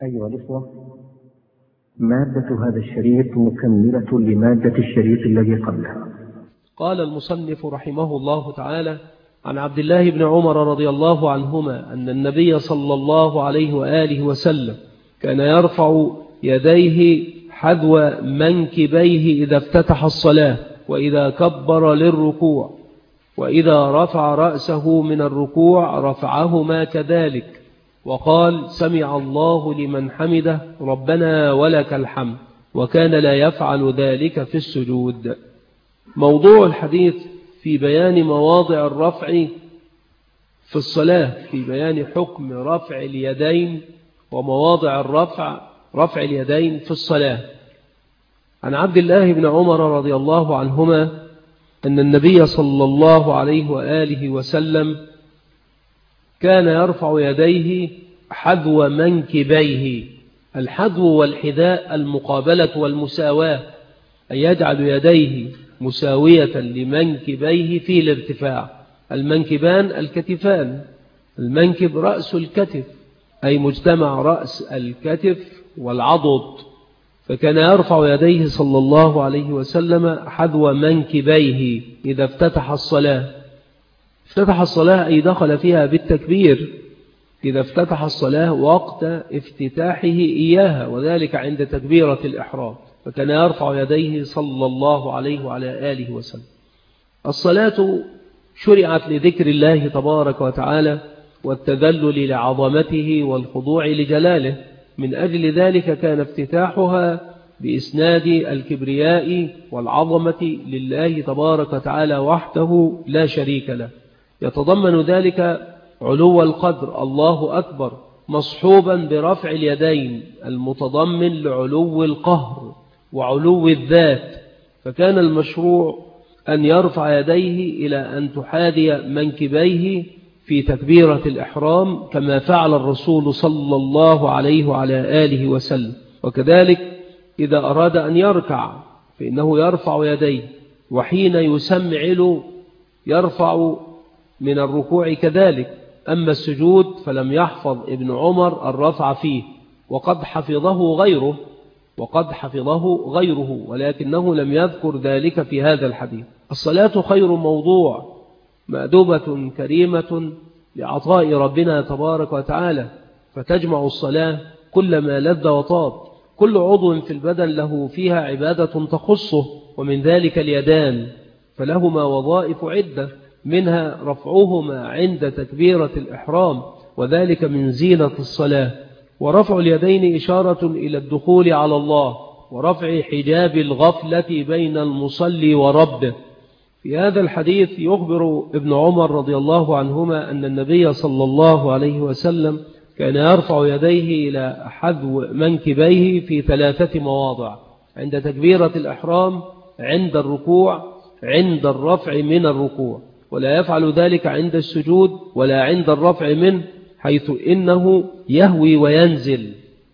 أيها الإخوة، مادة هذا الشريط مكملة لمادة الشريط الذي قبلها. قال المصنف رحمه الله تعالى: عن عبد الله بن عمر رضي الله عنهما أن النبي صلى الله عليه وآله وسلم كان يرفع يديه حذو منكبيه إذا افتتح الصلاة، وإذا كبر للركوع، وإذا رفع رأسه من الركوع رفعهما كذلك، وقال: سمع الله لمن حمده ربنا ولك الحمد، وكان لا يفعل ذلك في السجود. موضوع الحديث في بيان مواضع الرفع في الصلاة، في بيان حكم رفع اليدين ومواضع رفع اليدين في الصلاة. عن عبد الله بن عمر رضي الله عنهما أن النبي صلى الله عليه وآله وسلم كان يرفع يديه حذو منكبيه. الحذو والحذاء المقابلة والمساواة، أن يجعل يديه مساوية لمنكبيه في الارتفاع. المنكبان الكتفان، المنكب رأس الكتف، أي مجتمع رأس الكتف والعضد. فكان يرفع يديه صلى الله عليه وسلم حذو منكبيه إذا افتتح الصلاة. افتتح الصلاة أي دخل فيها بالتكبير، إذا افتتح الصلاة وقت افتتاحه إياها، وذلك عند تكبيرة الإحرام. فكان يرفع يديه صلى الله عليه وعلى آله وسلم. الصلاة شرعت لذكر الله تبارك وتعالى والتذلل لعظمته والخضوع لجلاله. من أجل ذلك كان افتتاحها بإسناد الكبرياء والعظمة لله تبارك وتعالى وحده لا شريك له. يتضمن ذلك علو القدر، الله أكبر، مصحوبا برفع اليدين المتضمن لعلو القهر وعلو الذات. فكان المشروع أن يرفع يديه إلى أن تحاذي منكبيه في تكبيرة الإحرام، كما فعل الرسول صلى الله عليه وعلى آله وسلم. وكذلك إذا أراد أن يركع فإنه يرفع يديه، وحين يسمعل يرفع من الركوع كذلك. أما السجود فلم يحفظ ابن عمر الرفع فيه، وقد حفظه غيره ولكنه لم يذكر ذلك في هذا الحديث. الصلاة خير موضوع، مأدبة كريمة لعطاء ربنا تبارك وتعالى، فتجمع الصلاة كل ما لذ وطاب. كل عضو في البدن له فيها عبادة تخصه، ومن ذلك اليدان فلهما وظائف عدة، منها رفعهما عند تكبيرة الإحرام، وذلك من زينة الصلاة. ورفع اليدين إشارة إلى الدخول على الله، ورفع حجاب الغفلة بين المصلي وربه. في هذا الحديث يخبر ابن عمر رضي الله عنهما أن النبي صلى الله عليه وسلم كان يرفع يديه إلى حذو منكبيه في 3 مواضع: عند تكبيرة الإحرام، عند الركوع، عند الرفع من الركوع. ولا يفعل ذلك عند السجود ولا عند الرفع منه، حيث إنه يهوي وينزل.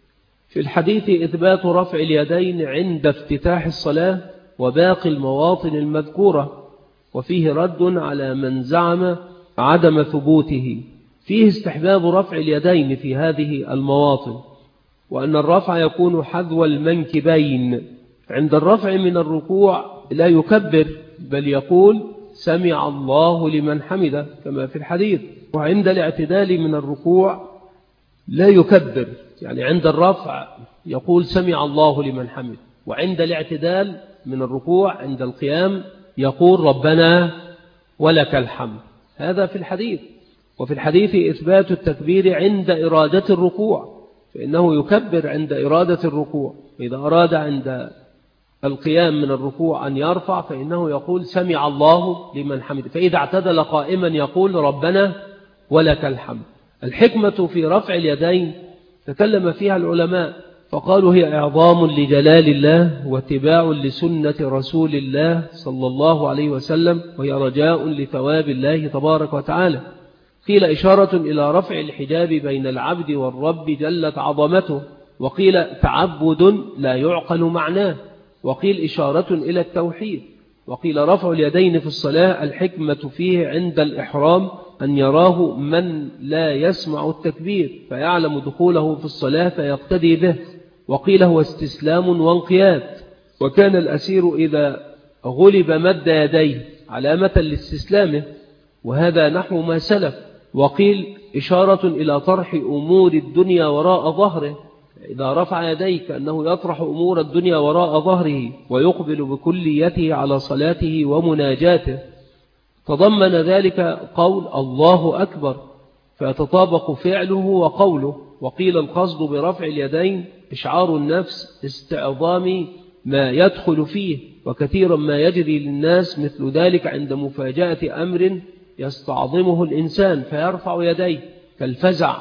في الحديث إثبات رفع اليدين عند افتتاح الصلاة وباقي المواطن المذكورة، وفيه رد على من زعم عدم ثبوته. فيه استحباب رفع اليدين في هذه المواطن، وأن الرفع يكون حذو المنكبين. عند الرفع من الركوع لا يكبر، بل يقول: سمع الله لمن حمده، كما في الحديث. وعند الاعتدال من الركوع لا يكبر، يعني عند الرفع يقول: سمع الله لمن حمده، وعند الاعتدال من الركوع عند القيام يقول: ربنا ولك الحمد. هذا في الحديث. وفي الحديث إثبات التكبير عند إرادة الركوع، فإنه يكبر عند إرادة الركوع. إذا أراد عند القيام من الركوع أن يرفع فإنه يقول: سمع الله لمن حمده. فإذا اعتدل قائما يقول: ربنا ولك الحمد. الحكمة في رفع اليدين تكلم فيها العلماء، فقالوا: هي إعظام لجلال الله واتباع لسنة رسول الله صلى الله عليه وسلم، وهي رجاء لثواب الله تبارك وتعالى. قيل إشارة إلى رفع الحجاب بين العبد والرب جلت عظمته، وقيل تعبد لا يعقل معناه، وقيل إشارة إلى التوحيد. وقيل رفع اليدين في الصلاة الحكمة فيه عند الإحرام أن يراه من لا يسمع التكبير فيعلم دخوله في الصلاة فيقتدي به، وقيل هو استسلام وانقياد. وكان الأسير إذا غلب مد يديه علامة لاستسلامه، وهذا نحو ما سلف. وقيل إشارة إلى طرح أمور الدنيا وراء ظهره، إذا رفع يديه كأنه يطرح أمور الدنيا وراء ظهره ويقبل بكليته على صلاته ومناجاته. تضمن ذلك قول الله أكبر فيتطابق فعله وقوله. وقيل القصد برفع اليدين إشعار النفس استعظام ما يدخل فيه، وكثيرا ما يجري للناس مثل ذلك عند مفاجأة أمر يستعظمه الإنسان فيرفع يديه كالفزع.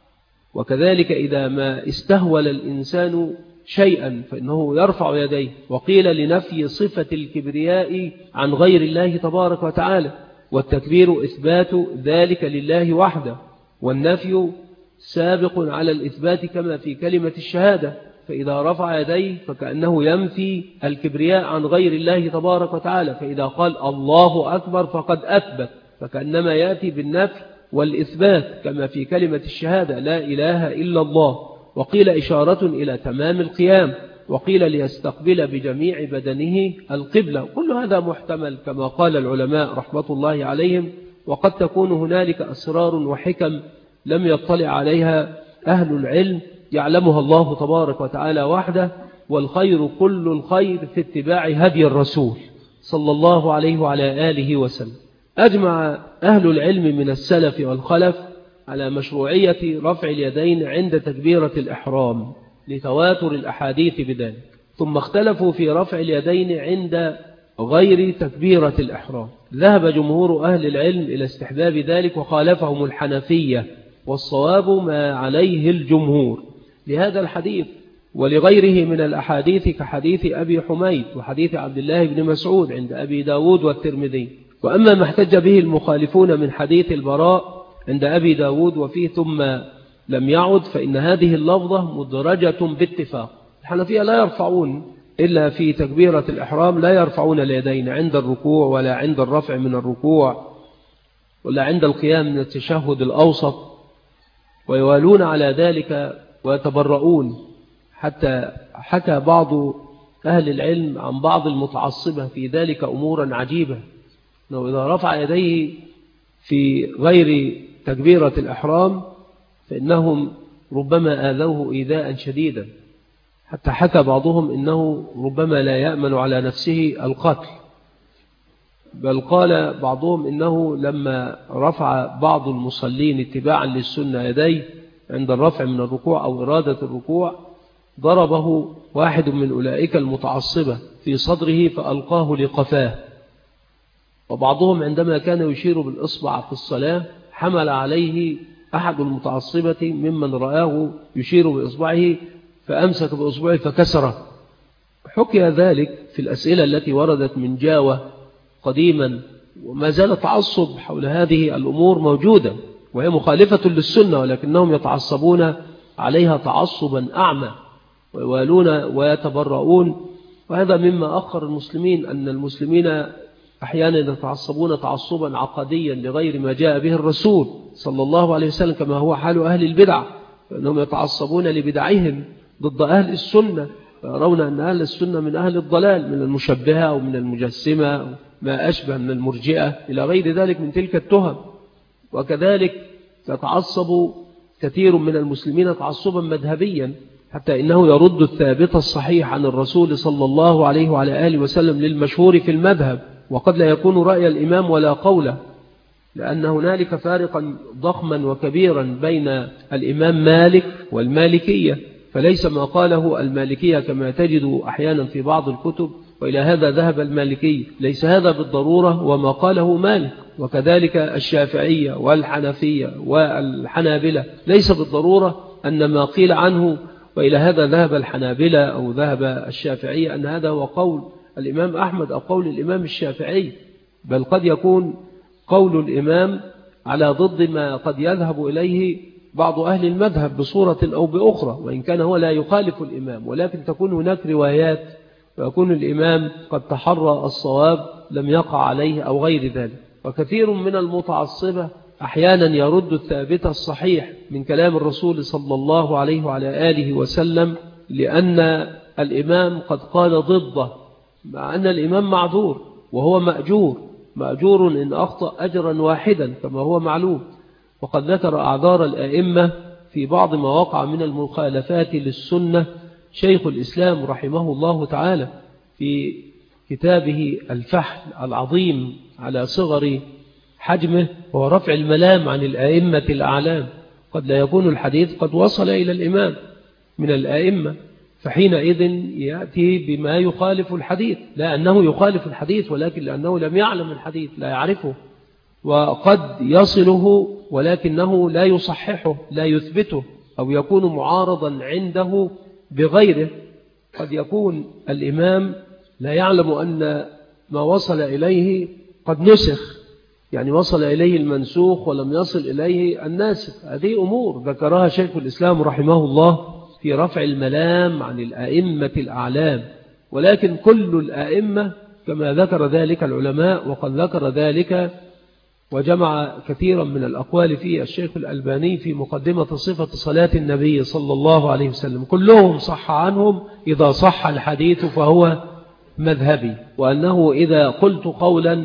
وكذلك إذا ما استهول الإنسان شيئا فإنه يرفع يديه. وقيل لنفي صفة الكبرياء عن غير الله تبارك وتعالى، والتكبير إثبات ذلك لله وحده، والنفي سابق على الإثبات كما في كلمة الشهادة. فإذا رفع يديه فكأنه ينفي الكبرياء عن غير الله تبارك وتعالى، فإذا قال الله أكبر فقد أثبت، فكأنما يأتي بالنفي والإثبات كما في كلمة الشهادة لا إله إلا الله. وقيل إشارة إلى تمام القيام، وقيل ليستقبل بجميع بدنه القبلة. كل هذا محتمل كما قال العلماء رحمة الله عليهم، وقد تكون هنالك أسرار وحكم لم يطلع عليها أهل العلم يعلمها الله تبارك وتعالى وحده. والخير كل الخير في اتباع هدي الرسول صلى الله عليه وعلى آله وسلم. أجمع أهل العلم من السلف والخلف على مشروعية رفع اليدين عند تكبيرة الإحرام لتواتر الأحاديث بذلك، ثم اختلفوا في رفع اليدين عند غير تكبيرة الإحرام. ذهب جمهور أهل العلم إلى استحباب ذلك وخالفهم الحنفية، والصواب ما عليه الجمهور لهذا الحديث ولغيره من الأحاديث كحديث أبي حميد وحديث عبد الله بن مسعود عند أبي داود والترمذي. وأما ما احتج به المخالفون من حديث البراء عند أبي داود وفيه ثم لم يعد، فإن هذه اللفظة مدرجة باتفاق. الحنفية لا يرفعون إلا في تكبيرة الإحرام، لا يرفعون اليدين عند الركوع ولا عند الرفع من الركوع ولا عند القيام من التشهد الأوسط، ويوالون على ذلك ويتبرؤون. حتى حكى بعض أهل العلم عن بعض المتعصبة في ذلك أمورا عجيبة، أنه إذا رفع يديه في غير تكبيرة الإحرام فإنهم ربما آذوه إيذاء شديدا، حتى حكى بعضهم إنه ربما لا يأمن على نفسه القتل. بل قال بعضهم إنه لما رفع بعض المصلين اتباعا للسنة يديه عند الرفع من الركوع أو إرادة الركوع ضربه واحد من أولئك المتعصبة في صدره فألقاه لقفاه. وبعضهم عندما كان يشير بالإصبع في الصلاة حمل عليه أحد المتعصبة ممن رآه يشير بإصبعه فأمسك بإصبعه فكسره. حكي ذلك في الأسئلة التي وردت من جاوة قديما، وما زال تعصب حول هذه الأمور موجودة وهي مخالفة للسنة، ولكنهم يتعصبون عليها تعصبا أعمى ويوالون ويتبرؤون. وهذا مما أخر المسلمين، أن المسلمين أحيانا يتعصبون تعصبا عقديا لغير ما جاء به الرسول صلى الله عليه وسلم، كما هو حال أهل البدع، فإنهم يتعصبون لبدعهم ضد أهل السنة، فيرون أن أهل السنة من أهل الضلال، من المشبهة أو من المجسمة ما أشبه من المرجئة إلى غير ذلك من تلك التهم. وكذلك يتعصب كثير من المسلمين تعصبا مذهبيا، حتى إنه يرد الثابت الصحيح عن الرسول صلى الله عليه وعلى آله وسلم للمشهور في المذهب، وقد لا يكون رأي الإمام ولا قوله، لأن هنالك فارقا ضخما وكبيرا بين الإمام مالك والمالكية، فليس ما قاله المالكية كما تجد أحيانا في بعض الكتب وإلى هذا ذهب المالكي، ليس هذا بالضرورة وما قاله مالك. وكذلك الشافعية والحنفية والحنابلة ليس بالضرورة أن ما قيل عنه وإلى هذا ذهب الحنابلة أو ذهب الشافعية أن هذا هو قول الإمام أحمد أو قول الإمام الشافعي، بل قد يكون قول الإمام على ضد ما قد يذهب إليه بعض أهل المذهب بصورة أو بأخرى، وإن كان هو لا يخالف الإمام، ولكن تكون هناك روايات ويكون الإمام قد تحرى الصواب لم يقع عليه أو غير ذلك. وكثير من المتعصبة أحيانا يرد الثابت الصحيح من كلام الرسول صلى الله عليه وعلى آله وسلم لأن الإمام قد قال ضده، مع أن الإمام معذور وهو مأجور إن أخطأ أجرا واحدا كما هو معلوم. وقد ذكر أعذار الآئمة في بعض ما وقع من المخالفات للسنة شيخ الإسلام رحمه الله تعالى في كتابه الفحل العظيم على صغر حجمه، وهو رفع الملام عن الآئمة الأعلام. قد لا يكون الحديث قد وصل إلى الإمام من الآئمة، فحينئذ يأتي بما يخالف الحديث، لا أنه يخالف الحديث ولكن لأنه لم يعلم الحديث لا يعرفه، وقد يصله ولكنه لا يصححه لا يثبته، أو يكون معارضا عنده بغيره. قد يكون الإمام لا يعلم أن ما وصل إليه قد نسخ، يعني وصل إليه المنسوخ ولم يصل إليه الناسخ. هذه أمور ذكرها شيخ الإسلام رحمه الله في رفع الملام عن الآئمة الأعلام. ولكن كل الآئمة كما ذكر ذلك العلماء، وقد ذكر ذلك وجمع كثيرا من الأقوال فيه الشيخ الألباني في مقدمة صفة صلاة النبي صلى الله عليه وسلم، كلهم صح عنهم إذا صح الحديث فهو مذهبي، وأنه إذا قلت قولا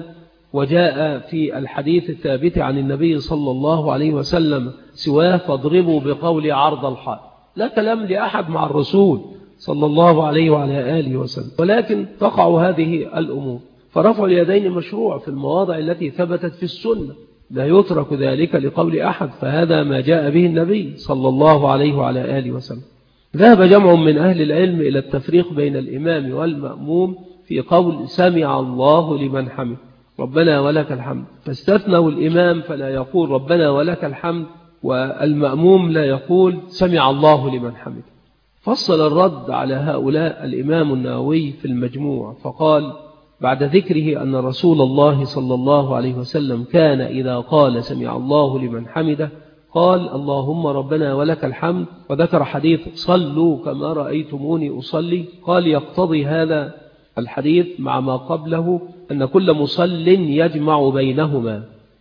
وجاء في الحديث الثابت عن النبي صلى الله عليه وسلم سواه فاضربوا بقول عرض الحائط. لا كلام لأحد مع الرسول صلى الله عليه وعلى آله وسلم، ولكن تقع هذه الأمور. فرفع اليدين مشروع في المواضع التي ثبتت في السنة، لا يترك ذلك لقول أحد، فهذا ما جاء به النبي صلى الله عليه وعلى آله وسلم. ذهب جمع من أهل العلم إلى التفريق بين الإمام والمأموم في قول سمع الله لمن حمد ربنا ولك الحمد، فاستثنوا الإمام فلا يقول ربنا ولك الحمد، والمأموم لا يقول سمع الله لمن حمد. فصل الرد على هؤلاء الإمام النووي في المجموع فقال بعد ذكره أن رسول الله صلى الله عليه وسلم كان إذا قال سمع الله لمن حمده قال اللهم ربنا ولك الحمد، وذكر حديث صلوا كما رأيتموني أصلي. قال يقتضي هذا الحديث مع ما قبله أن كل مصل يجمع بينهما،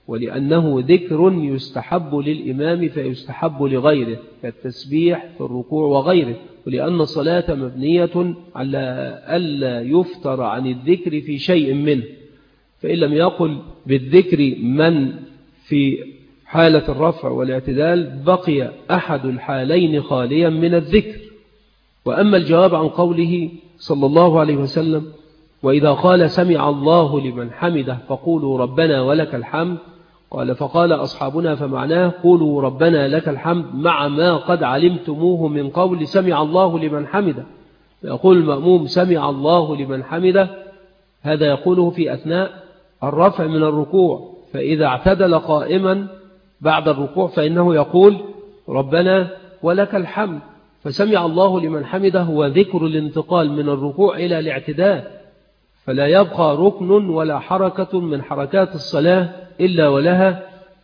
ولأنه ذكر يستحب للإمام فيستحب لغيره كالتسبيح في الركوع وغيره، ولأن الصلاة مبنية على ألا يفتر عن الذكر في شيء منه، فإن لم يقل بالذكر من في حالة الرفع والاعتدال بقي أحد الحالين خاليا من الذكر. وأما الجواب عن قوله صلى الله عليه وسلم وإذا قال سمع الله لمن حمده فقولوا ربنا ولك الحمد، قال فقال أصحابنا فمعناه قولوا ربنا لك الحمد مع ما قد علمتموه من قول سمع الله لمن حمده. يقول المأموم سمع الله لمن حمده، هذا يقوله في أثناء الرفع من الركوع، فإذا اعتدل قائما بعد الركوع فإنه يقول ربنا ولك الحمد. فسمع الله لمن حمده هو ذكر الانتقال من الركوع إلى الاعتدال، فلا يبقى ركن ولا حركة من حركات الصلاة إلا ولها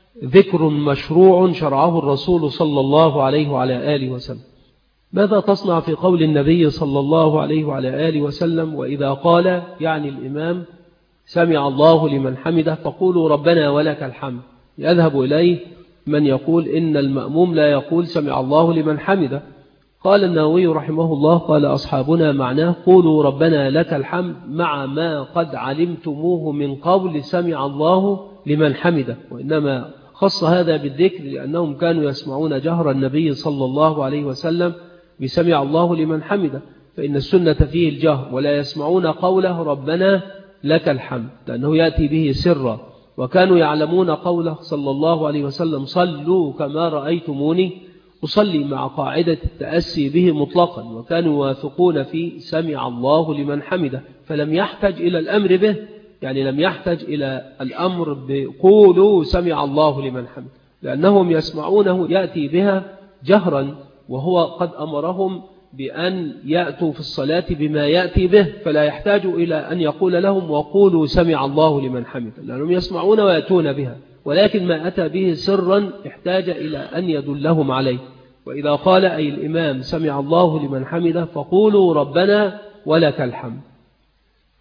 ذكر مشروع شرعه الرسول صلى الله عليه وعلى آله وسلم. ماذا تصنع في قول النبي صلى الله عليه وعلى آله وسلم وإذا قال يعني الإمام سمع الله لمن حمده فقولوا ربنا ولك الحمد؟ يذهب إليه من يقول إن المأموم لا يقول سمع الله لمن حمده. قال النووي رحمه الله قال أصحابنا معناه قولوا ربنا لك الحمد مع ما قد علمتموه من قول سمع الله لمن حمده، وإنما خص هذا بالذكر لأنهم كانوا يسمعون جهر النبي صلى الله عليه وسلم بسمع الله لمن حمده، فإن السنة فيه الجهر، ولا يسمعون قوله ربنا لك الحمد لأنه يأتي به سرا. وكانوا يعلمون قوله صلى الله عليه وسلم صلوا كما رأيتموني أصلي مع قاعدة التأسي به مطلقا، وكانوا يوافقون في سمع الله لمن حمده، فلم يحتج إلى الأمر به، يعني لم يحتج إلى الأمر بقولوا سمع الله لمن حمده، لأنهم يسمعونه يأتي بها جهرا، وهو قد أمرهم بأن يأتوا في الصلاة بما يأتي به، فلا يحتاج إلى أن يقول لهم وقولوا سمع الله لمن حمده، لأنهم يسمعون ويأتون بها، ولكن ما أتى به سرا احتاج إلى أن يدلهم عليه. وإذا قال أي الإمام سمع الله لمن حمده فقولوا ربنا ولك الحمد.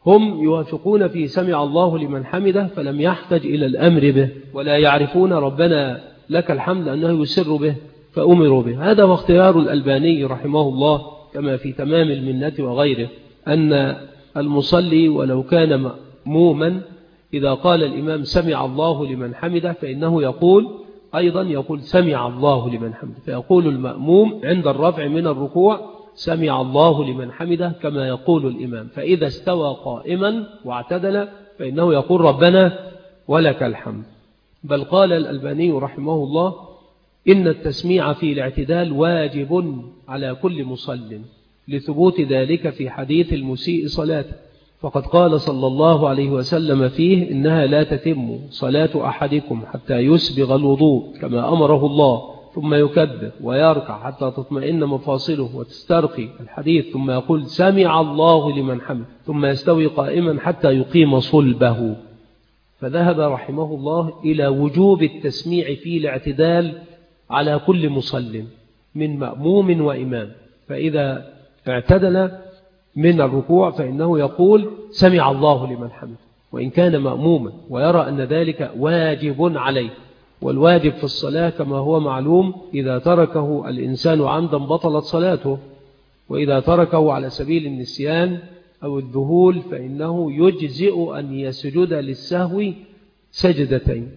هم يوافقون في سمع الله لمن حمده فلم يحتج إلى الأمر به، ولا يعرفون ربنا لك الحمد أنه يسر به فأمروا به. هذا هو اختيار الألباني رحمه الله كما في تمام المنة وغيره، أن المصلي ولو كان مأموما إذا قال الإمام سمع الله لمن حمده فإنه يقول أيضا يقول سمع الله لمن حمده، فيقول المأموم عند الرفع من الركوع سمع الله لمن حمده كما يقول الإمام، فإذا استوى قائما واعتدل فإنه يقول ربنا ولك الحمد. بل قال الألباني رحمه الله إن التسميع في الاعتدال واجب على كل مصل، لثبوت ذلك في حديث المسيء صلاته، فقد قال صلى الله عليه وسلم فيه إنها لا تتم صلاة أحدكم حتى يسبغ الوضوء كما أمره الله، ثم يكبر ويركع حتى تطمئن مفاصله وتسترخي الحديث، ثم يقول سمع الله لمن حمده، ثم يستوي قائما حتى يقيم صلبه. فذهب رحمه الله إلى وجوب التسميع في الاعتدال على كل مصل من مأموم وإمام، فإذا اعتدل من الركوع فإنه يقول سمع الله لمن حمده وإن كان مأموما، ويرى أن ذلك واجب عليه. والواجب في الصلاة كما هو معلوم إذا تركه الإنسان عمدا بطلت صلاته، وإذا تركه على سبيل النسيان أو الذهول فإنه يجزئ أن يسجد للسهو سجدتين.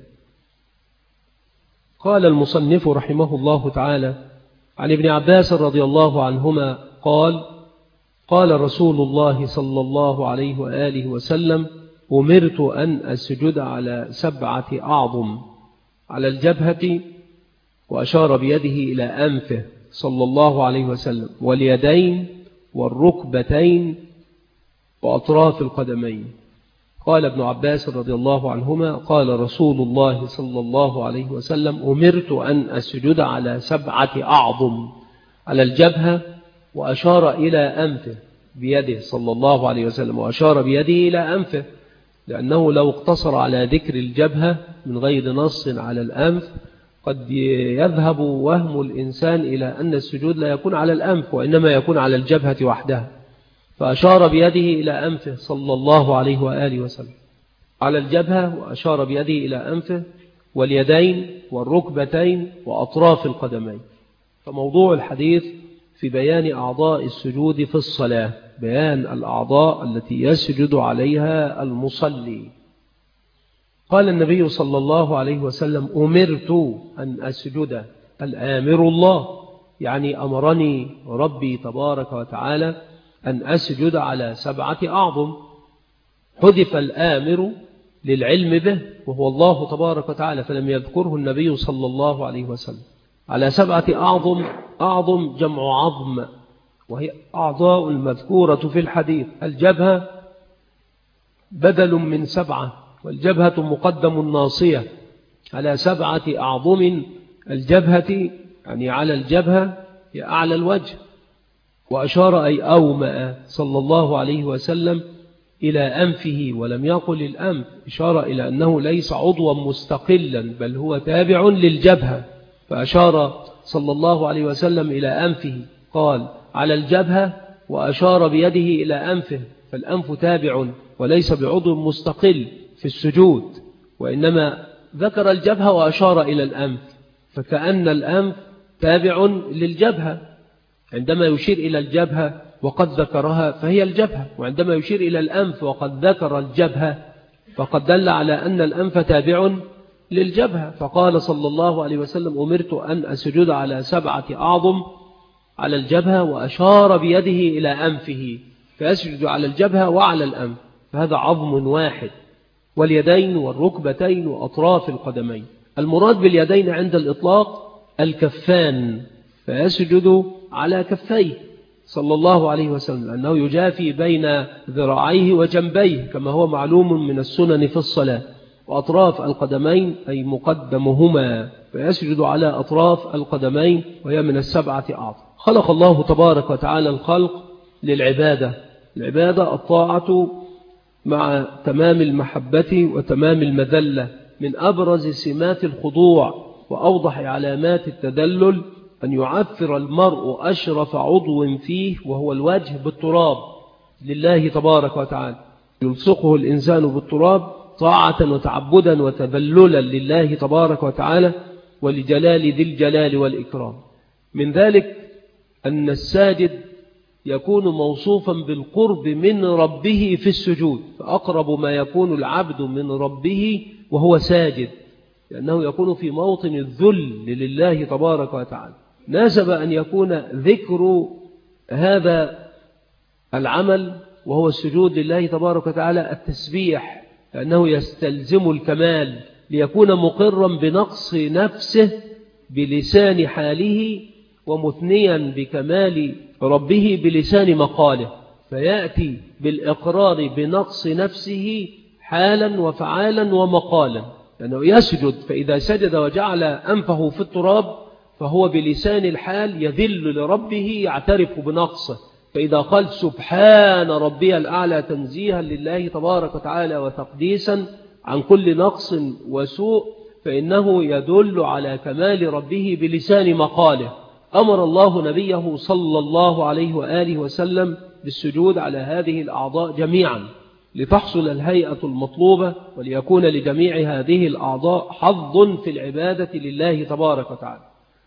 قال المصنف رحمه الله تعالى عن ابن عباس رضي الله عنهما قال قال رسول الله صلى الله عليه وآله وسلم أمرت أن أسجد على 7 أعظم، على الجبهة وأشار بيده إلى أنفه صلى الله عليه وسلم، واليدين والركبتين وأطراف القدمين. قال ابن عباس رضي الله عنهما قال رسول الله صلى الله عليه وسلم أمرت أن أسجد على 7 أعظم، على الجبهة وأشار إلى أنفه بيده صلى الله عليه وسلم، وأشار بيده إلى أنفه، لأنه لو اقتصر على ذكر الجبهة من غير نص على الأنف قد يذهب وهم الإنسان إلى أن السجود لا يكون على الأنف وإنما يكون على الجبهة وحدها، فأشار بيده إلى أنفه صلى الله عليه وآله وسلم، على الجبهة وأشار بيده إلى أنفه، واليدين والركبتين وأطراف القدمين. فموضوع الحديث في بيان أعضاء السجود في الصلاة، بيان الأعضاء التي يسجد عليها المصلي. قال النبي صلى الله عليه وسلم أمرت أن أسجد، الآمر الله، يعني أمرني ربي تبارك وتعالى أن أسجد على 7 أعظم. حذف الآمر للعلم به وهو الله تبارك وتعالى، فلم يذكره النبي صلى الله عليه وسلم. على 7 أعظم، أعظم جمع عظم، وهي أعضاء المذكورة في الحديث. الجبهة بدل من 7، والجبهة مقدم الناصية على 7 أعظم. الجبهة يعني على الجبهة هي أعلى الوجه. وأشار أي أومأ صلى الله عليه وسلم إلى أنفه، ولم يقل الأنف، إشارة إلى أنه ليس عضوا مستقلا بل هو تابع للجبهة، فأشار صلى الله عليه وسلم إلى أنفه، قال على الجبهة وأشار بيده إلى أنفه، فالأنف تابع وليس بعضو مستقل في السجود، وإنما ذكر الجبهة وأشار إلى الأنف، فكأن الأنف تابع للجبهة. عندما يشير إلى الجبهة وقد ذكرها فهي الجبهة، وعندما يشير إلى الأنف وقد ذكر الجبهة فقد دل على أن الأنف تابع للجبهة. فقال صلى الله عليه وسلم أمرت أن أسجد على 7 أعظم، على الجبهة وأشار بيده إلى أنفه، فيسجد على الجبهة وعلى الأنف، فهذا عظم واحد. واليدين والركبتين وأطراف القدمين. المراد باليدين عند الإطلاق الكفان، فيسجد على كفيه صلى الله عليه وسلم، لأنه يجافي بين ذراعيه وجنبيه كما هو معلوم من السنن في الصلاة. وأطراف القدمين أي مقدمهما، فيسجد على أطراف القدمين، وهي من 7 أعظم. خلق الله تبارك وتعالى الخلق للعبادة. العبادة الطاعة مع تمام المحبة وتمام المذلة. من أبرز سمات الخضوع وأوضح علامات التذلل أن يعفر المرء أشرف عضو فيه وهو الوجه بالتراب لله تبارك وتعالى، يلصقه الإنسان بالتراب طاعة وتعبدا وتذللا لله تبارك وتعالى ولجلال ذي الجلال والإكرام. من ذلك أن الساجد يكون موصوفا بالقرب من ربه في السجود، فأقرب ما يكون العبد من ربه وهو ساجد، لأنه يكون في موطن الذل لله تبارك وتعالى. ناسب أن يكون ذكر هذا العمل وهو السجود لله تبارك وتعالى التسبيح، لأنه يستلزم الكمال، ليكون مقرا بنقص نفسه بلسان حاله ومثنيا بكمال ربه بلسان مقاله، فيأتي بالإقرار بنقص نفسه حالا وفعالا ومقالا، لأنه يسجد، فإذا سجد وجعل أنفه في التراب فهو بلسان الحال يذل لربه يعترف بنقصه، فإذا قال سبحان ربي الأعلى تنزيها لله تبارك وتعالى وتقديسا عن كل نقص وسوء فإنه يدل على كمال ربه بلسان مقاله. أمر الله نبيه صلى الله عليه وآله وسلم بالسجود على هذه الأعضاء جميعا لتحصل الهيئة المطلوبة، وليكون لجميع هذه الأعضاء حظ في العبادة لله تبارك وتعالى.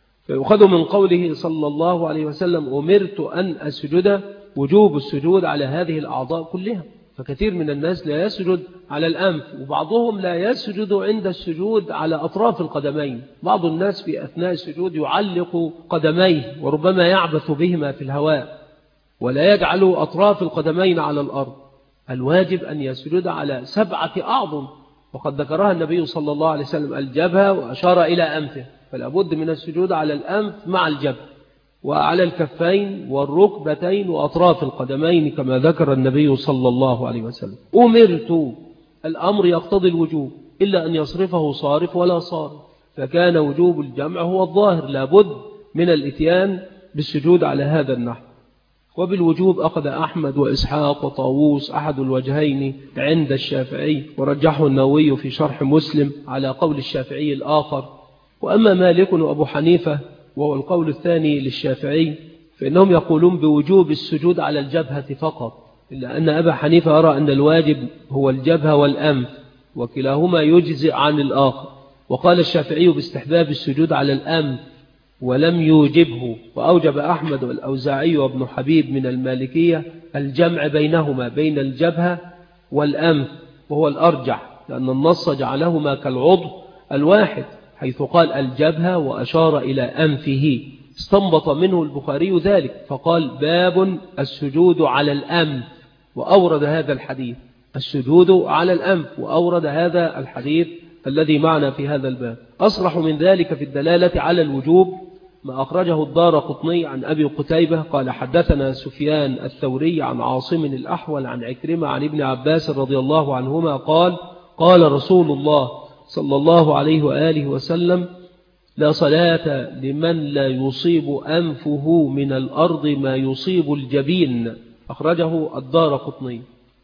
فيؤخذ من قوله صلى الله عليه وسلم أمرت أن أسجد وجوب السجود على هذه الأعضاء كلها، فكثير من الناس لا يسجد على الأنف، وبعضهم لا يسجد عند السجود على أطراف القدمين. بعض الناس في أثناء السجود يعلق قدميه وربما يعبث بهما في الهواء ولا يجعل أطراف القدمين على الأرض. الواجب أن يسجد على 7 أعظم، وقد ذكرها النبي صلى الله عليه وسلم الجبهة وأشار إلى أنفه، فلا بد من السجود على الأنف مع الجبهة وعلى الكفين والركبتين وأطراف القدمين كما ذكر النبي صلى الله عليه وسلم. أمرت، الأمر يقتضي الوجوب إلا أن يصرفه صارف ولا صارف، فكان وجوب الجمع هو الظاهر، لا بد من الاتيان بالسجود على هذا النحو. وبالوجوب أخذ أحمد وإسحاق وطاووس أحد الوجهين عند الشافعي، ورجحه النووي في شرح مسلم على قول الشافعي الآخر. وأما مالك وأبو حنيفة وهو القول الثاني للشافعي فإنهم يقولون بوجوب السجود على الجبهة فقط، إلا أن أبا حنيفة يرى أن الواجب هو الجبهة والأنف وكلاهما يجزئ عن الآخر، وقال الشافعي باستحباب السجود على الأنف ولم يوجبه. وأوجب أحمد والأوزاعي وابن حبيب من المالكية الجمع بينهما بين الجبهة والأنف، وهو الأرجح لأن النص جعلهما كالعضو الواحد حيث قال الجبهة وأشار إلى أنفه. استنبط منه البخاري ذلك فقال باب السجود على الأنف، وأورد هذا الحديث السجود على الأنف، وأورد هذا الحديث الذي معنا في هذا الباب. أصرح من ذلك في الدلالة على الوجوب ما أخرجه الدارقطني عن أبي قتيبة قال حدثنا سفيان الثوري عن عاصم الأحول عن عكرمة عن ابن عباس رضي الله عنهما قال قال رسول الله صلى الله عليه وآله وسلم لا صلاة لمن لا يصيب أنفه من الأرض ما يصيب الجبين، أخرجه الدارقطني.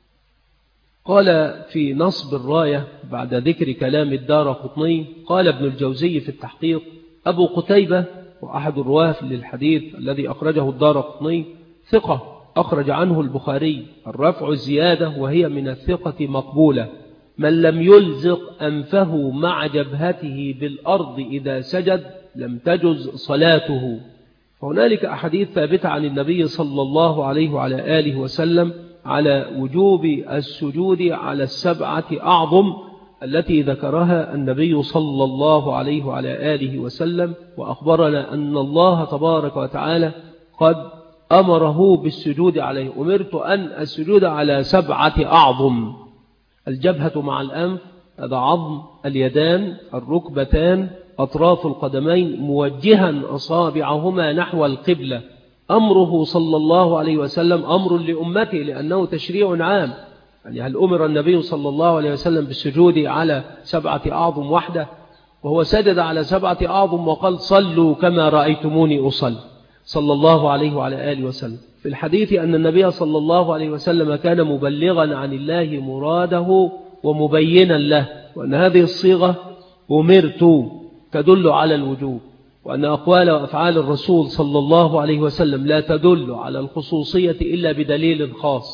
قال في نصب الراية بعد ذكر كلام الدارقطني قال ابن الجوزي في التحقيق أبو قتيبة وأحد الرواه للحديث الذي أخرجه الدارقطني ثقة أخرج عنه البخاري، الرفع زيادة وهي من الثقة مقبولة، من لم يلزق أنفه مع جبهته بالأرض إذا سجد لم تجز صلاته. فهنالك أحاديث ثابتة عن النبي صلى الله عليه وعلى آله وسلم على وجوب السجود على 7 أعظم التي ذكرها النبي صلى الله عليه وعلى آله وسلم، وأخبرنا أن الله تبارك وتعالى قد أمره بالسجود عليه. أمرت أن السجود على 7 أعظم، الجبهة مع الأنف، هذا عظم اليدان، الركبتان، أطراف القدمين، موجها أصابعهما نحو القبلة. أمره صلى الله عليه وسلم أمر لأمته لأنه تشريع عام، يعني هل أمر النبي صلى الله عليه وسلم بالسجود على 7 أعظم وحده؟ وهو سجد على 7 أعظم وقال صلوا كما رأيتموني أصلي صلى الله عليه وعلى آله وسلم. في الحديث أن النبي صلى الله عليه وسلم كان مبلغا عن الله مراده ومبينا له، وأن هذه الصيغة أمرت تدل على الوجوب، وأن أقوال وأفعال الرسول صلى الله عليه وسلم لا تدل على الخصوصية إلا بدليل خاص.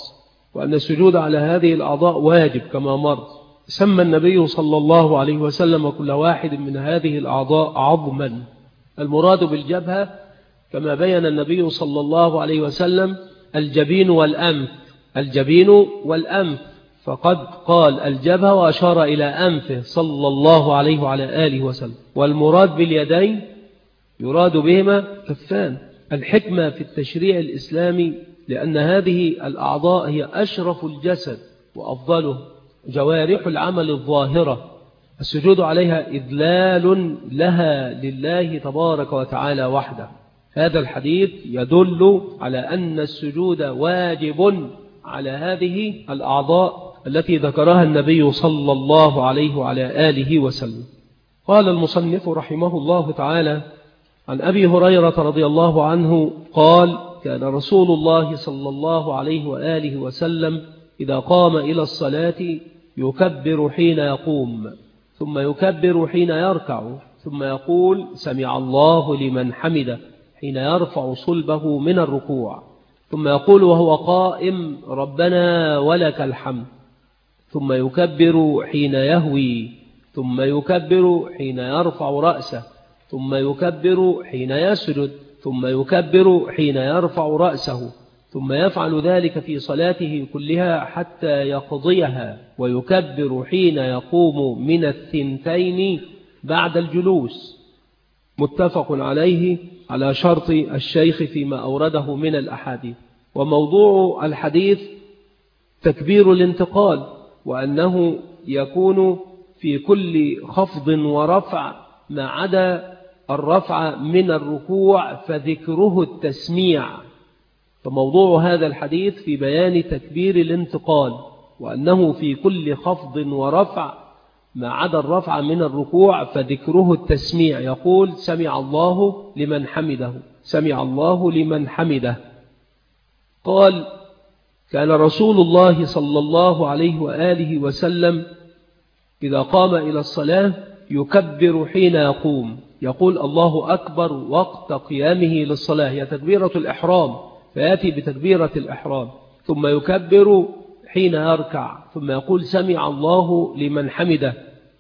وأن السجود على هذه الأعضاء واجب كما مر. سمى النبي صلى الله عليه وسلم كل واحد من هذه الأعضاء عظما. المراد بالجبهة كما بين النبي صلى الله عليه وسلم الجبين والأنف، الجبين والأنف، فقد قال الجبهة وأشار إلى أنفه صلى الله عليه وعلى آله وسلم. والمراد باليدين يراد بهما كفان. الحكمة في التشريع الإسلامي لأن هذه الأعضاء هي أشرف الجسد وأفضله، جوارح العمل الظاهرة، السجود عليها إذلال لها لله تبارك وتعالى وحده. هذا الحديث يدل على أن السجود واجب على هذه الأعضاء التي ذكرها النبي صلى الله عليه وعلى آله وسلم. قال المصنف رحمه الله تعالى عن أبي هريرة رضي الله عنه قال: كان رسول الله صلى الله عليه وآله وسلم إذا قام إلى الصلاة يكبر حين يقوم، ثم يكبر حين يركع، ثم يقول سمع الله لمن حمده حين يرفع صلبه من الركوع، ثم يقول وهو قائم ربنا ولك الحمد، ثم يكبر حين يهوي، ثم يكبر حين يرفع رأسه، ثم يكبر حين يسجد، ثم يكبر حين يرفع رأسه، ثم يفعل ذلك في صلاته كلها حتى يقضيها، ويكبر حين يقوم من الثنتين بعد الجلوس. متفق عليه على شرط الشيخ فيما أورده من الأحاديث. وموضوع الحديث تكبير الانتقال، وأنه يكون في كل خفض ورفع ما عدا الرفع من الركوع فذكره التسميع. فموضوع هذا الحديث في بيان تكبير الانتقال، وأنه في كل خفض ورفع ما عدا الرفع من الركوع فذكره التسميع. يقول سمع الله لمن حمده، سمع الله لمن حمده. قال: كان رسول الله صلى الله عليه وآله وسلم إذا قام إلى الصلاة يكبر حين يقوم، يقول الله أكبر وقت قيامه للصلاة، هي تكبيرة الإحرام، فيأتي بتكبيرة الإحرام، ثم يكبر حين يركع، ثم يقول سمع الله لمن حمده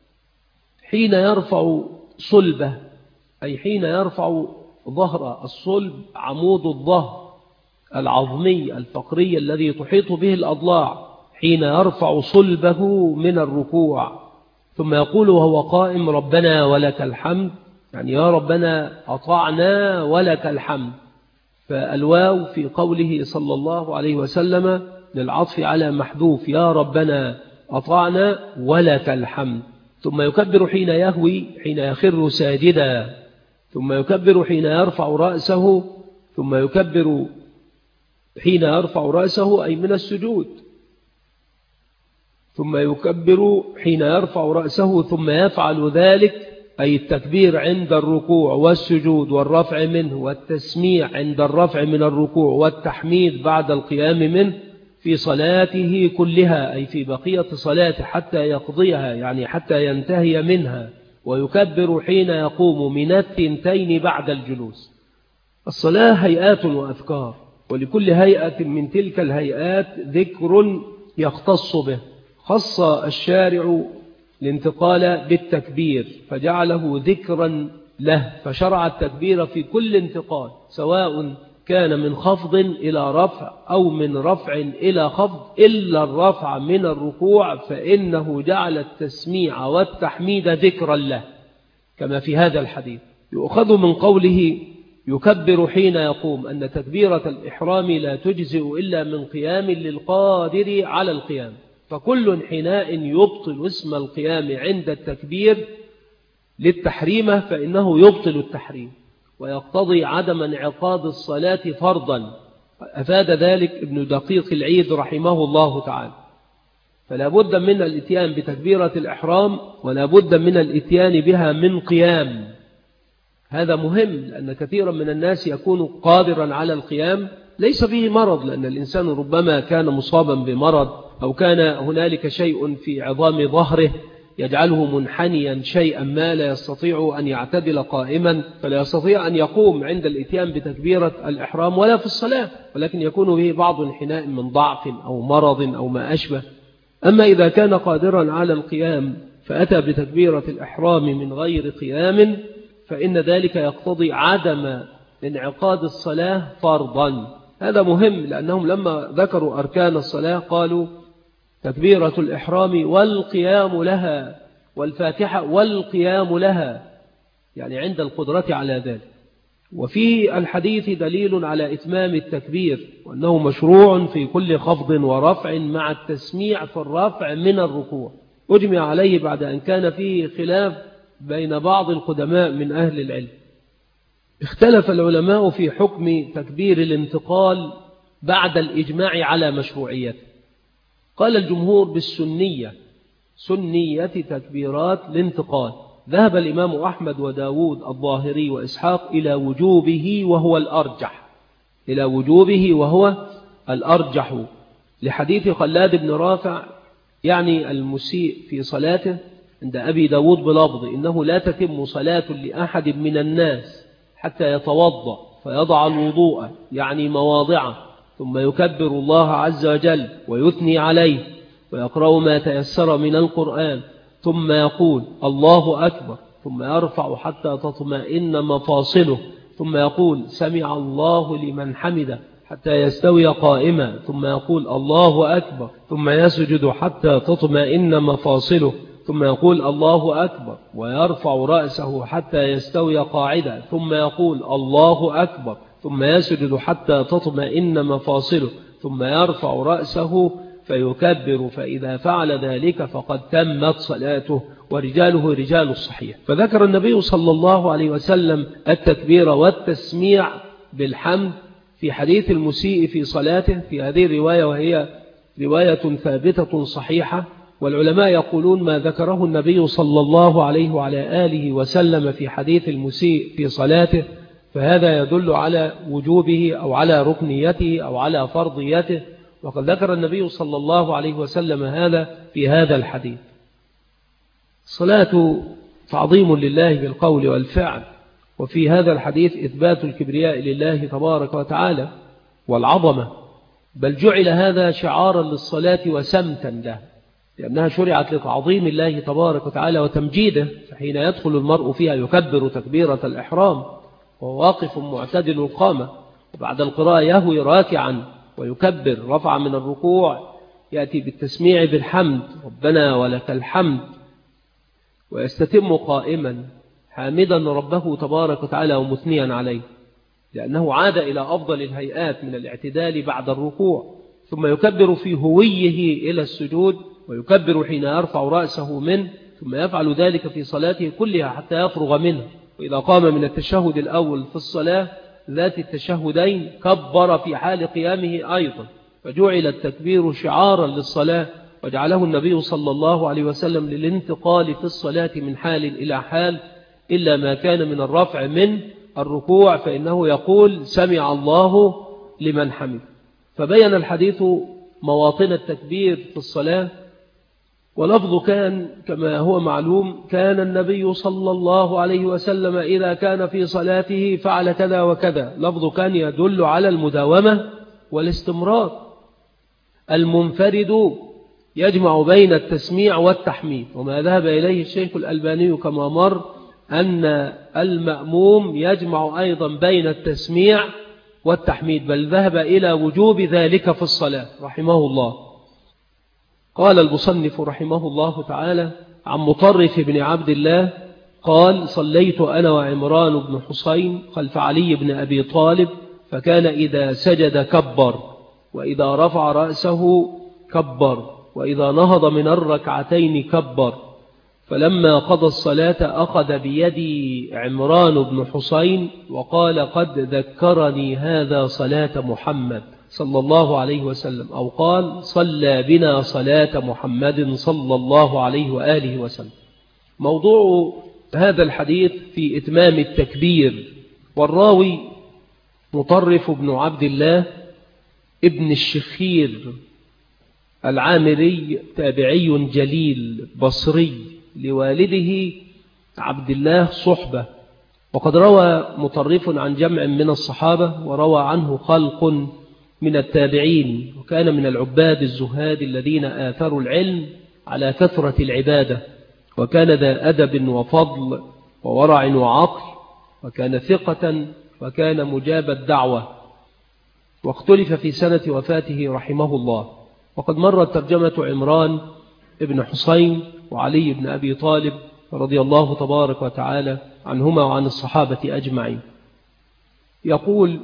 حين يرفع صلبه، أي حين يرفع ظهر الصلب، عمود الظهر العظمي الفقري الذي تحيط به الأضلاع، حين يرفع صلبه من الركوع، ثم يقول وهو قائم ربنا ولك الحمد، يعني يا ربنا أطعنا ولك الحمد. فالواو في قوله صلى الله عليه وسلم للعطف على محذوف، يا ربنا أطعنا ولك الحمد. ثم يكبر حين يهوي، حين يخر ساجدا، ثم يكبر حين يرفع رأسه، ثم يكبر حين يرفع رأسه أي من السجود، ثم يكبر حين يرفع رأسه، ثم يفعل ذلك أي التكبير عند الركوع والسجود والرفع منه، والتسميع عند الرفع من الركوع، والتحميد بعد القيام منه في صلاته كلها، أي في بقية صلاته حتى يقضيها، يعني حتى ينتهي منها. ويكبر حين يقوم من الثنتين بعد الجلوس. الصلاة هيئات وأذكار، ولكل هيئة من تلك الهيئات ذكر يختص به. خص الشارع الانتقال بالتكبير فجعله ذكرا له، فشرع التكبير في كل انتقال، سواء كان من خفض إلى رفع أو من رفع إلى خفض، إلا الرفع من الركوع فإنه جعل التسميع والتحميد ذكرا له، كما في هذا الحديث. يؤخذ من قوله يكبر حين يقوم أن تكبيرة الإحرام لا تجزئ إلا من قيام للقادر على القيام، فكل حناء يبطل اسم القيام عند التكبير للتحريمة فإنه يبطل التحريم ويقتضي عدم انعقاد الصلاة فرضا. أفاد ذلك ابن دقيق العيد رحمه الله تعالى. فلا بد من الاتيان بتكبيرة الإحرام، ولا بد من الاتيان بها من قيام. هذا مهم، لأن كثيرا من الناس يكون قادرا على القيام ليس به مرض، لأن الإنسان ربما كان مصابا بمرض أو كان هنالك شيء في عظام ظهره يجعله منحنيا شيئا ما لا يستطيع أن يعتدل قائما، فلا يستطيع أن يقوم عند الإتيان بتكبيرة الإحرام ولا في الصلاة، ولكن يكون به بعض انحناء من ضعف أو مرض أو ما أشبه. أما إذا كان قادرا على القيام فأتى بتكبيرة الإحرام من غير قيام، فإن ذلك يقتضي عدم انعقاد الصلاة فرضا. هذا مهم، لأنهم لما ذكروا أركان الصلاة قالوا تكبيرة الإحرام والقيام لها، والفاتحة والقيام لها، يعني عند القدرة على ذلك. وفي الحديث دليل على إتمام التكبير، وأنه مشروع في كل خفض ورفع مع التسميع في الرفع من الركوع. أجمع عليه بعد أن كان فيه خلاف بين بعض القدماء من أهل العلم. اختلف العلماء في حكم تكبير الانتقال بعد الإجماع على مشروعيته. قال الجمهور بالسنية، سنية تكبيرات الانتقال. ذهب الإمام أحمد وداود الظاهري وإسحاق إلى وجوبه وهو الأرجح، إلى وجوبه وهو الأرجح، لحديث خلاد بن رافع يعني المسيء في صلاته عند أبي داود بلفظ إنه لا تتم صلاة لأحد من الناس حتى يتوضأ فيضع الوضوء يعني مواضعه، ثم يكبر الله عز وجل ويثني عليه ويقرأ ما تيسر من القرآن، ثم يقول الله أكبر، ثم يرفع حتى تطمئن مفاصله، ثم يقول سمع الله لمن حمده حتى يستوي قائما، ثم يقول الله أكبر، ثم يسجد حتى تطمئن مفاصله، ثم يقول الله أكبر ويرفع رأسه حتى يستوي قاعدا، ثم يقول الله أكبر، ثم يسجد حتى تطمئن مفاصله، ثم يرفع رأسه فيكبر، فإذا فعل ذلك فقد تمت صلاته ورجاله رجال الصحيح. فذكر النبي صلى الله عليه وسلم التكبير والتسميع بالحمد في حديث المسيء في صلاته في هذه الرواية، وهي رواية ثابتة صحيحة. والعلماء يقولون ما ذكره النبي صلى الله عليه وعلى آله وسلم في حديث المسيء في صلاته فهذا يدل على وجوبه أو على ركنيته أو على فرضيته، وقد ذكر النبي صلى الله عليه وسلم هذا في هذا الحديث. الصلاة تعظيم لله بالقول والفعل، وفي هذا الحديث إثبات الكبرياء لله تبارك وتعالى والعظمة، بل جعل هذا شعارا للصلاة وسمتا له، لأنها شرعت لتعظيم الله تبارك وتعالى وتمجيده، فحين يدخل المرء فيها يكبر تكبيرة الإحرام وهو واقف معتدل القامة، وبعد القراءة يهوي راكعا ويكبر رفع من الركوع، يأتي بالتسميع بالحمد ربنا ولك الحمد، ويستتم قائما حامدا ربه تبارك وتعالى ومثنيا عليه، لأنه عاد إلى أفضل الهيئات من الاعتدال بعد الركوع، ثم يكبر في هويه إلى السجود، ويكبر حين يرفع رأسه منه، ثم يفعل ذلك في صلاته كلها حتى يفرغ منه. وإذا قام من التشهد الأول في الصلاة ذات التشهدين كبر في حال قيامه أيضا، فجعل التكبير شعارا للصلاة، وجعله النبي صلى الله عليه وسلم للانتقال في الصلاة من حال إلى حال، إلا ما كان من الرفع من الركوع فإنه يقول سمع الله لمن حمد. فبين الحديث مواطن التكبير في الصلاة. ولفظ كان كما هو معلوم، كان النبي صلى الله عليه وسلم إذا كان في صلاته فعل كذا وكذا. لفظ كان يدل على المداومة والاستمرار. المنفرد يجمع بين التسميع والتحميد، وما ذهب إليه الشيخ الألباني كما مر أن المأموم يجمع أيضا بين التسميع والتحميد، بل ذهب إلى وجوب ذلك في الصلاة رحمه الله. قال المصنف رحمه الله تعالى عن مطرف بن عبد الله قال صليت أنا وعمران بن حسين خلف علي بن أبي طالب، فكان إذا سجد كبر، وإذا رفع رأسه كبر، وإذا نهض من الركعتين كبر. فلما قضى الصلاة أخذ بيدي عمران بن حسين وقال قد ذكرني هذا صلاة محمد صلى الله عليه وسلم، أو قال صلى بنا صلاة محمد صلى الله عليه وآله وسلم. موضوع هذا الحديث في إتمام التكبير. والراوي مطرف بن عبد الله ابن الشخير العامري، تابعي جليل بصري، لوالده عبد الله صحبة. وقد روى مطرف عن جمع من الصحابة، وروى عنه خلق من التابعين، وكان من العباد الزهاد الذين آثروا العلم على كثرة العبادة، وكان ذا أدب وفضل وورع وعقل، وكان ثقة، وكان مجاب الدعوة. واختلف في سنة وفاته رحمه الله. وقد مرت ترجمة عمران ابن حسين وعلي بن أبي طالب رضي الله تبارك وتعالى عنهما وعن الصحابة أجمعين. يقول: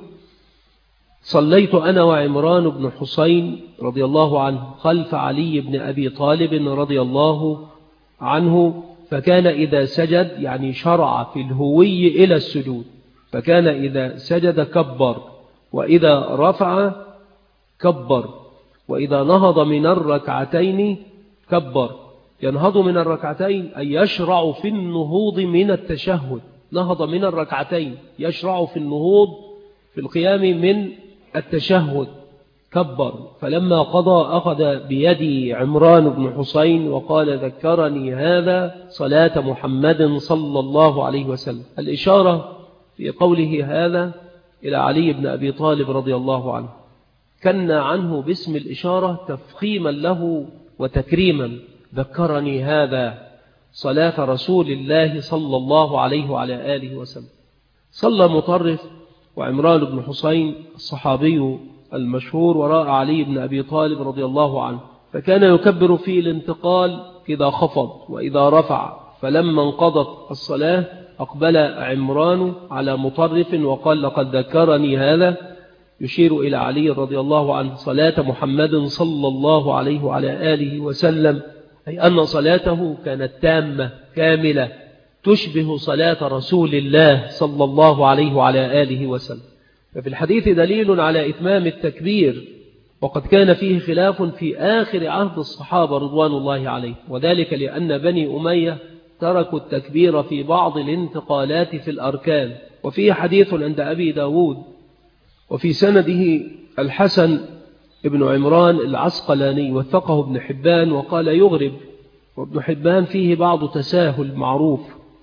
صليت أنا وعمران بن حسين رضي الله عنه خلف علي بن أبي طالب رضي الله عنه، فكان إذا سجد، يعني شرع في الهوي إلى السجود، فكان إذا سجد كبر، وإذا رفع كبر، وإذا نهض من الركعتين كبر. ينهض من الركعتين أي يشرع في النهوض من التشهد. نهض من الركعتين يشرع في النهوض في القيام من التشهد كبر. فلما قضى أخذ بيدي عمران بن حسين وقال: ذكرني هذا صلاة محمد صلى الله عليه وسلم. الإشارة في قوله هذا إلى علي بن أبي طالب رضي الله عنه، كنا عنه باسم الإشارة تفخيما له وتكريما. ذكرني هذا صلاة رسول الله صلى الله عليه وعلى آله وسلم. صلى مطرف وعمران بن حسين الصحابي المشهور وراء علي بن أبي طالب رضي الله عنه، فكان يكبر في الانتقال إذا خفض وإذا رفع. فلما انقضت الصلاة أقبل عمران على مطرف وقال: لقد ذكرني هذا، يشير إلى علي رضي الله عنه صلاة محمد صلى الله عليه وعلى آله وسلم، أي أن صلاته كانت تامة كاملة تشبه صلاة رسول الله صلى الله عليه وعلى آله وسلم. ففي الحديث دليل على إتمام التكبير، وقد كان فيه خلاف في آخر عهد الصحابة رضوان الله عليه، وذلك لأن بني أمية تركوا التكبير في بعض الانتقالات في الأركان. وفيه حديث عند أبي داود وفي سنده الحسن ابن عمران العسقلاني، وثقه ابن حبان وقال يغرب، وابن حبان فيه بعض تساهل معروف،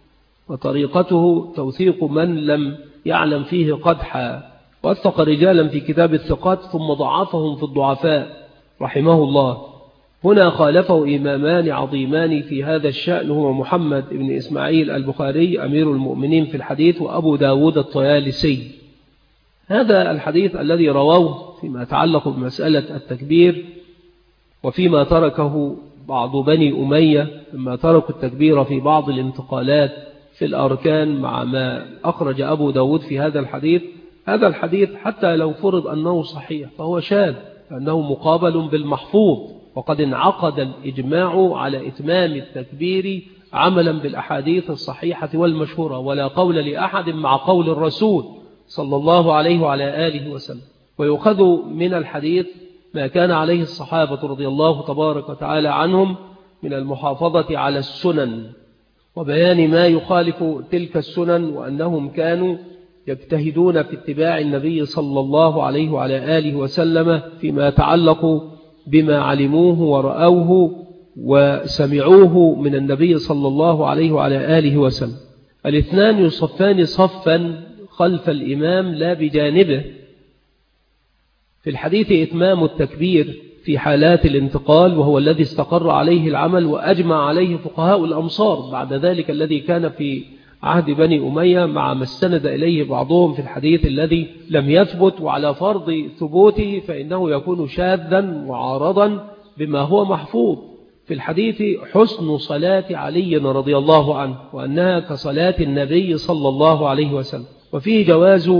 وطريقته توثيق من لم يعلم فيه قدحا، وثق رجالا في كتاب الثقات ثم ضعفهم في الضعفاء رحمه الله. هنا خالفه إمامان عظيمان في هذا الشأن، هو محمد بن إسماعيل البخاري أمير المؤمنين في الحديث، وأبو داود الطيالسي. هذا الحديث الذي رواه فيما يتعلق بمسألة التكبير، وفيما تركه بعض بني أمية لما تركوا التكبير في بعض الانتقالات في الأركان، مع ما أخرج أبو داود في هذا الحديث. هذا الحديث حتى لو فرض أنه صحيح فهو شاذ، لأنه مقابل بالمحفوظ، وقد انعقد الإجماع على إتمام التكبير عملا بالأحاديث الصحيحة والمشهورة، ولا قول لأحد مع قول الرسول صلى الله عليه وعلى آله وسلم. ويؤخذ من الحديث ما كان عليه الصحابة رضي الله تبارك وتعالى عنهم من المحافظة على السنن، وبيان ما يخالف تلك السنن، وأنهم كانوا يجتهدون في اتباع النبي صلى الله عليه وعلى آله وسلم فيما يتعلق بما علموه ورأوه وسمعوه من النبي صلى الله عليه وعلى آله وسلم. الاثنان يصفان صفا خلف الإمام لا بجانبه. في الحديث إتمام التكبير في حالات الانتقال، وهو الذي استقر عليه العمل وأجمع عليه فقهاء الأمصار بعد ذلك الذي كان في عهد بني أمية، مع ما استند إليه بعضهم في الحديث الذي لم يثبت، وعلى فرض ثبوته فإنه يكون شاذا معارضا بما هو محفوظ. في الحديث حسن صلاة علي رضي الله عنه، وأنها كصلاة النبي صلى الله عليه وسلم. وفيه جواز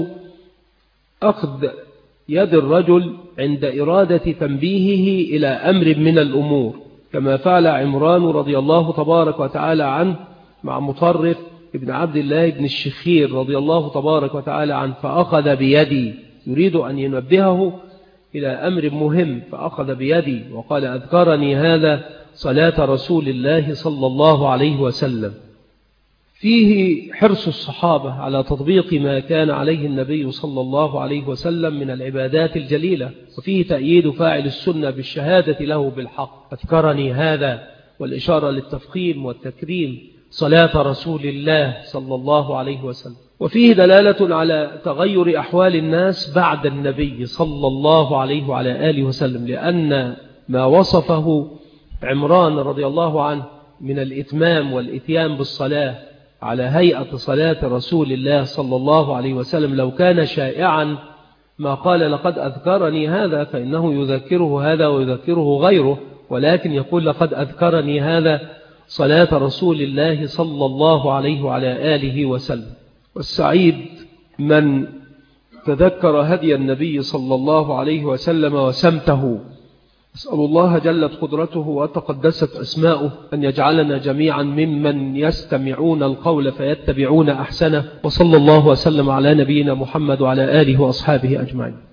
أخذ يد الرجل عند إرادة تنبيهه إلى أمر من الأمور، كما فعل عمران رضي الله تبارك وتعالى عنه مع مطرف ابن عبد الله بن الشخير رضي الله تبارك وتعالى عنه، فأخذ بيدي يريد أن ينبهه إلى أمر مهم، فأخذ بيدي وقال: أذكرني هذا صلاة رسول الله صلى الله عليه وسلم. فيه حرص الصحابة على تطبيق ما كان عليه النبي صلى الله عليه وسلم من العبادات الجليلة، وفيه تأييد فاعل السنة بالشهادة له بالحق. أذكرني هذا، والإشارة للتفخيم والتكريم صلاة رسول الله صلى الله عليه وسلم. وفيه دلالة على تغير أحوال الناس بعد النبي صلى الله عليه وعلى آله وسلم، لأن ما وصفه عمران رضي الله عنه من الإتمام والإتيان بالصلاة على هيئة صلاة رسول الله صلى الله عليه وسلم لو كان شائعا ما قال لقد أذكرني هذا، فإنه يذكره هذا ويذكره غيره، ولكن يقول لقد أذكرني هذا صلاة رسول الله صلى الله عليه وعلى آله وسلم. والسعيد من تذكر هدي النبي صلى الله عليه وسلم وسمته. أسأل الله جلت قدرته وتقدست أسماؤه أن يجعلنا جميعا ممن يستمعون القول فيتبعون أحسنه، وصلى الله وسلم على نبينا محمد وعلى آله وأصحابه أجمعين.